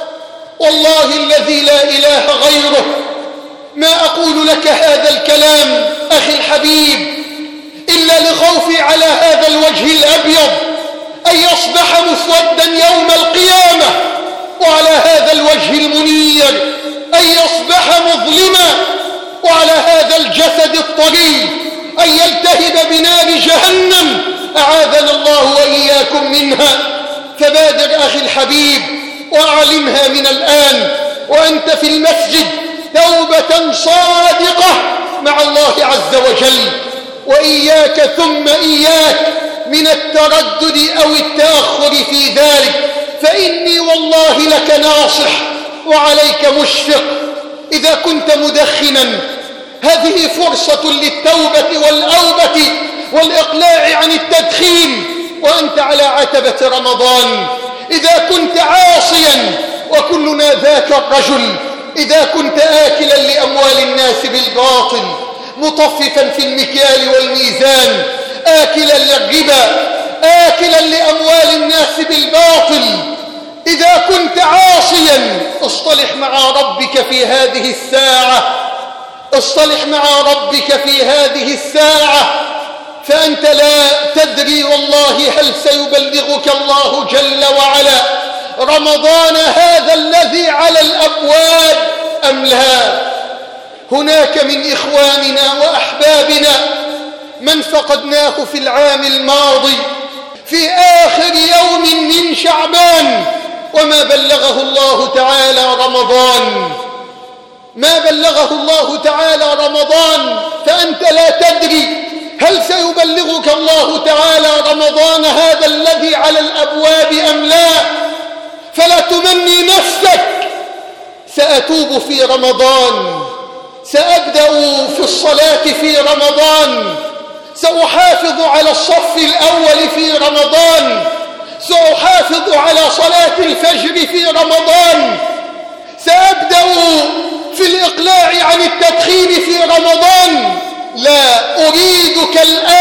والله الذي لا إله غيره ما أقول لك هذا الكلام أخي الحبيب إلا لخوفي على هذا الوجه الأبيض أن يصبح مسودا يوم القيامة، وعلى هذا الوجه المنير أن يصبح مظلما، وعلى هذا الجسد الطري أن يلتهب بنار جهنم، أعاذنا الله وإياكم منها. فبادر أخي الحبيب وأعلمها من الآن وأنت في المسجد توبة صادقة مع الله عز وجل، وإياك ثم إياك من التردد أو التأخر في ذلك، فإني والله لك ناصح وعليك مشفق. إذا كنت مدخنا هذه فرصة للتوبة والأوبة والإقلاع عن التدخين وأنت على عتبة رمضان. إذا كنت عاصيا وكلنا ذاك الرجل، إذا كنت آكلا لأموال الناس بالباطل مطففا في المكيال والميزان، آكلا للربا، آكلا لأموال الناس بالباطل، إذا كنت عاصيا اصطلح مع ربك في هذه الساعة، اصطلح مع ربك في هذه الساعة، فأنت لا تدري والله هل سيبلغك الله جل وعلا رمضان هذا الذي على الأبواب أم لا. هناك من إخواننا وأحبابنا من فقدناه في العام الماضي في آخر يوم من شعبان وما بلغه الله تعالى رمضان، ما بلغه الله تعالى رمضان، فأنت لا تدري هل سيبلغك الله تعالى رمضان هذا الذي على الأبواب أم لا؟ فلا تمني نفسك. سأتوب في رمضان، سأبدأ في الصلاة في رمضان، سأحافظ على الصف الأول في رمضان، سأحافظ على صلاة الفجر في رمضان، سأبدأ في الإقلاع عن التدخين في رمضان. لا، أريدك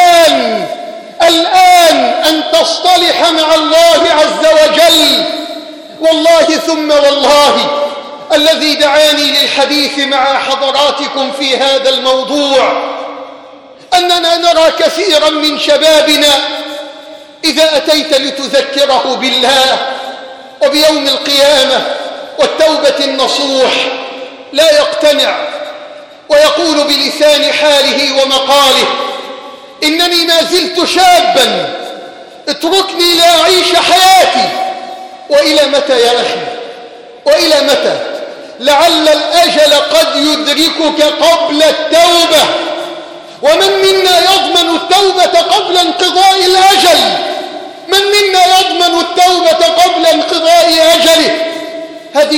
الآن أن تصطلح مع الله عز وجل. والله ثم والله الذي دعاني للحديث مع حضراتكم في هذا الموضوع أننا نرى كثيرا من شبابنا إذا أتيت لتذكره بالله وبيوم القيامة والتوبة النصوح لا يقتنع، ويقول بلسان حاله ومقاله: إنني ما زلت شابا، اتركني لا أعيش حياتي. وإلى متى يا أخي؟ وإلى متى؟ لعل الأجل قد يدركك قبل التوبة، ومن منا يضمن التوبة قبل انقضاء الأجل؟ من منا يضمن التوبة قبل انقضاء أجله؟ هذه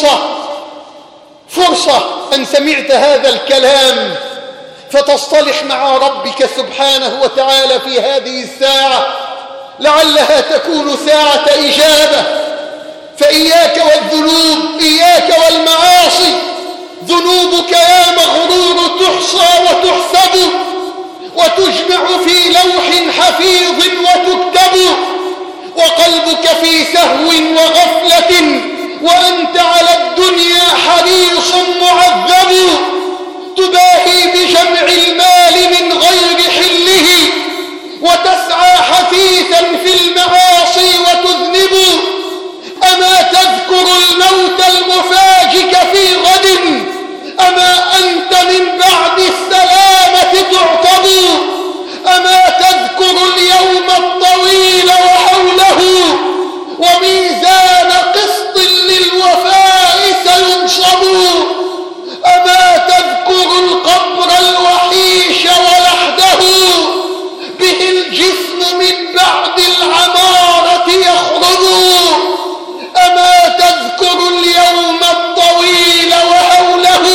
فرصة أن سمعت هذا الكلام فتصطلح مع ربك سبحانه وتعالى في هذه الساعة، لعلها تكون ساعة إجابة. فإياك والذنوب، إياك والمعاصي. ذنوبك يا مغرور تحصى وتحسب وتجمع في لوح حفيظ وتكتب، وقلبك في سهو وغفلة وأنت على الدنيا حريص معذب. تباهي بجمع المال من غير حله وتسعى حثيثا في المعاصي وتذنب. أما تذكر الموت المفاجئ في غد؟ أما أنت من بعد السلامة تعتب؟ أما تذكر اليوم الطويل وحوله وميزان قسط للوفاء سينصب؟ أما تذكر القبر الوحيش ولحده به الجسم من بعد العمارة يخرج؟ أما تذكر اليوم الطويل وهوله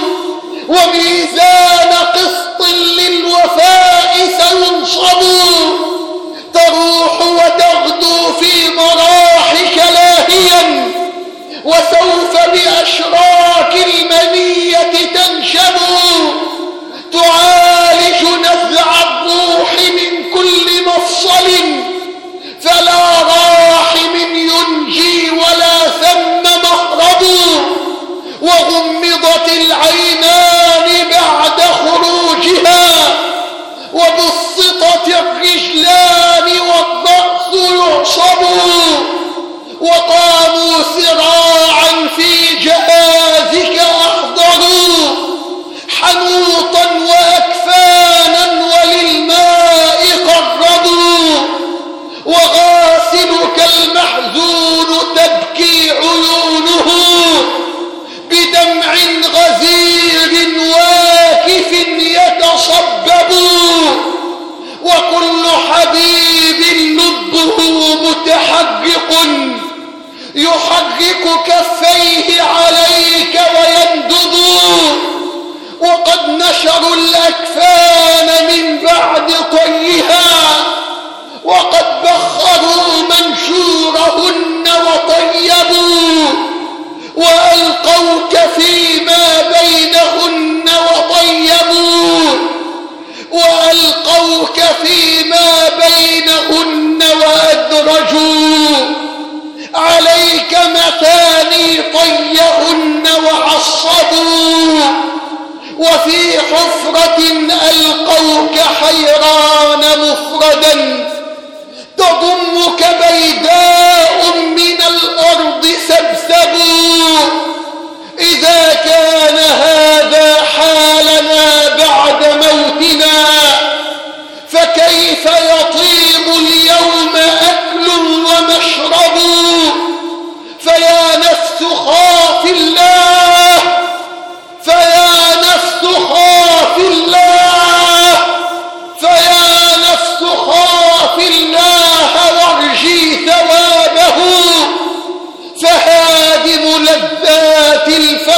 وميزان قسط للوفاء سينصب؟ تروح وتغدو في مراحك لاهيا وسوف بأشراك المنية تنشب. تعالج نزع الروح من كل مفصل فلا راحم ينجي ولا ثم مهرب. وغمضت العينان بعد خروجها وبسطت الرجلان والرأس يعصب. وقاموا سراعا في جهازك أحضروا حنوطا وأكفانا وللماء قربوا. وغاسلك المحزون تبكي عيونه بدمع غزير واكف يتصبب. وكل حبيب لبه متحرق يحرك كفيه عليك ويندب. وقد نشروا الأكفان من بعد طيها وقد بخروا منشورهن وطيبوا. وألقوك فيما بينهن وطيبوا. وألقوك فيما بينهن وأدرجوا عليك مثاني طيهن وعصبوا. وفي حفرة ألقوك حيران مفردا تضمك بيداء من الأرض سبسبوا. إذا كان هذا حالنا بعد موتنا فكيف يطيب اليوم أكل ومشرب. فيا نفس خاف الله، فيا نفس خاف الله،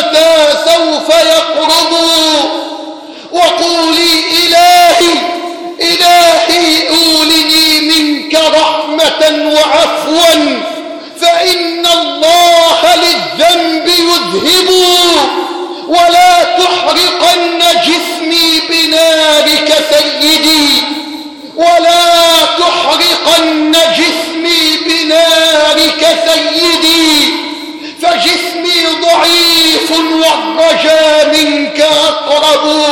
متى سوف يقرب. وقولي إلهي أولني منك رحمة وعفوا، فإن الله للذنب يذهب. ولا تحرقن جسمي بنارك سيدي، ولا تحرقن جسمي بنارك سيدي، فجسمي ضعيف والرجا منك أقرب.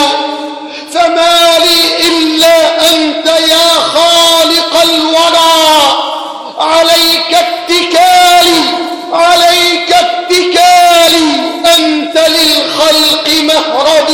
فما لي إلا أنت يا خالق الورى، عليك اتكالي، أنت للخلق مهرب.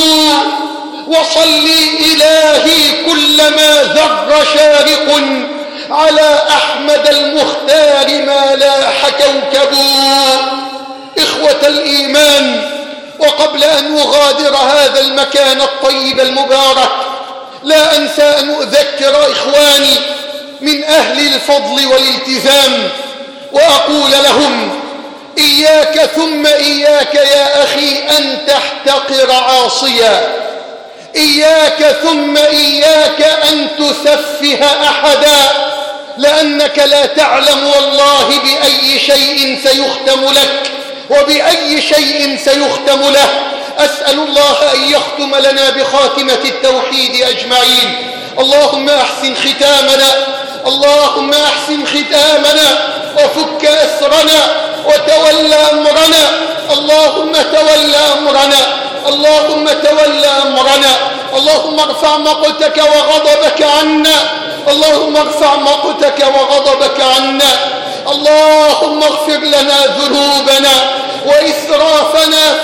وصلي إلهي كلما ذر شارق على أحمد المختار ما لاح كوكب. إخوة الإيمان، وقبل أن أغادر هذا المكان الطيب المبارك لا أنسى أن أذكر إخواني من أهل الفضل والالتزام وأقول لهم: إياك ثم إياك يا أخي أن تحتقر عاصيا، إياك ثم إياك أن تسفه أحدا، لأنك لا تعلم والله بأي شيء سيختم لك وبأي شيء سيختم له. أسأل الله أن يختم لنا بخاتمة التوحيد أجمعين. اللهم أحسن ختامنا وفك أسرنا وتولى أمرنا. اللهم تولى أمرنا. اللهم ارفع مقتك وغضبك عنا. اللهم اغفر لنا ذنوبنا وإسرافنا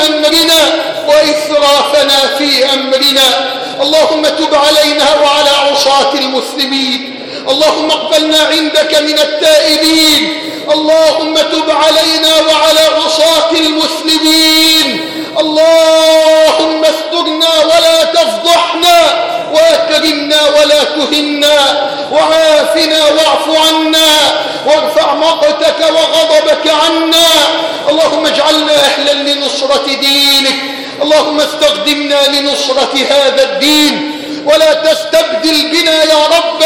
في أمرنا. اللهم تب علينا وعلى عصاة المسلمين. اللهم اقبلنا عندك من التائبين. اللهم تب علينا وعلى عصاة المسلمين. اللهم استرنا ولا تفضحنا، وأكرمنا ولا تهنا، وعافنا واعف عنا، وارفع مقتك وغضبك عنا. اللهم اجعلنا أهلا لنصرة دينك. اللهم استخدمنا لنصرة هذا الدين، ولا تستبدل بنا يا رب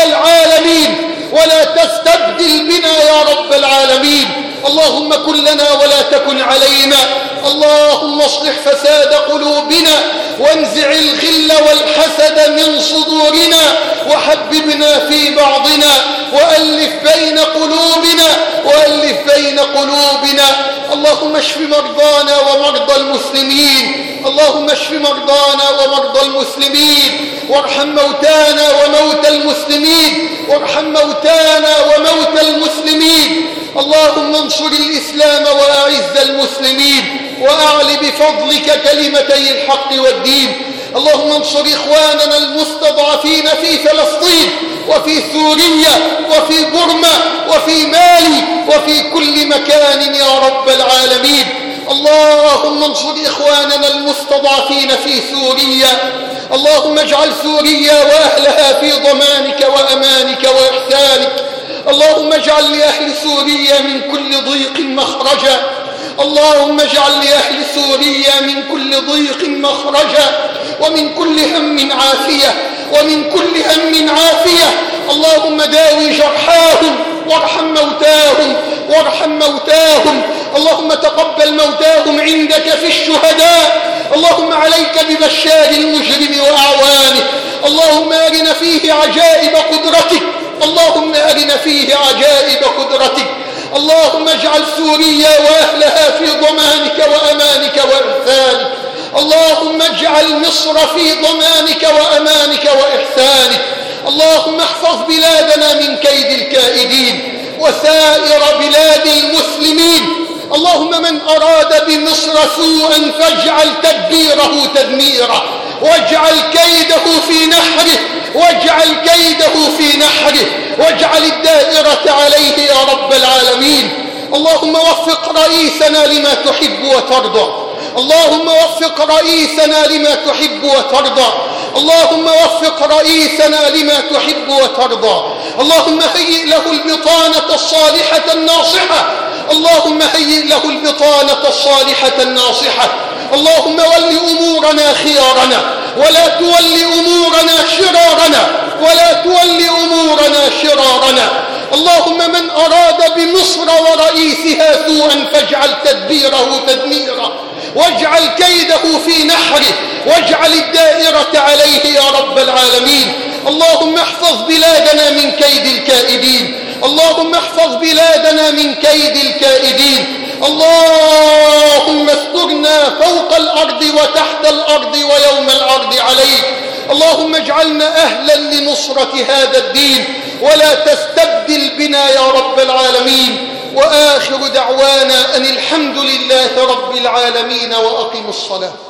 العالمين. اللهم كن لنا ولا تكن علينا. اللهم اصلح فساد قلوبنا، وانزع الغل والحسد من صدورنا، وحببنا في بعضنا، وألف بين قلوبنا. اللهم اشف مرضانا ومرضى المسلمين، وارحم موتانا وموتى المسلمين. اللهم انصر الإسلام وأعز المسلمين، وأعل بفضلك كلمتي الحق والدين. اللهم انصر إخواننا المستضعفين في فلسطين وفي سوريا وفي بورما وفي مالي وفي كل مكان يا رب العالمين. اللهم انصر إخواننا المستضعفين في سوريا. اللهم اجعل سوريا وأهلها في ضمانك وأمانك وإحسانك. اللهم اجعل لأهل سوريا من كل ضيق مخرجا. اللهم اجعل لأهل سوريا من كل ضيق مخرجا، ومن كل هم عافية. اللهم داوي جرحاهم وارحم موتاهم. اللهم تقبل موتاهم عندك في الشهداء. اللهم عليك ببشار المجرم وأعوانه. اللهم أرنا فيه عجائب قدرتك. اللهم اجعل سوريا وأهلها في ضمانك وأمانك وإحسانك. اللهم اجعل مصر في ضمانك وأمانك وإحسانك. اللهم احفظ بلادنا من كيد الكائدين وسائر بلاد المسلمين. اللهم من أراد بمصر سوءا فاجعل تدبيره تدميره، واجعل كيده في نحره، واجعل الدائرة عليه يا رب العالمين. اللهم وفق رئيسنا لما تحب وترضى. اللهم هيئ له البطانة الصالحة الناصحة. اللهم هيئ له البطانة الصالحة الناصحة. اللهم ول أمورنا خيارنا ولا تول أمورنا شرارنا اللهم من أراد بمصر ورئيسها سوءا فاجعل تدبيره تدميرا واجعل كيده في نحره واجعل الدائرة عليه يا رب العالمين. اللهم احفظ بلادنا من كيد الكائدين. اللهم استرنا فوق الأرض وتحت الأرض ويوم العرض عليك. اللهم اجعلنا أهلا لنصرة هذا الدين ولا تستبدل بنا يا رب العالمين. وآخر دعوانا أن الحمد لله رب العالمين وأقم الصلاة.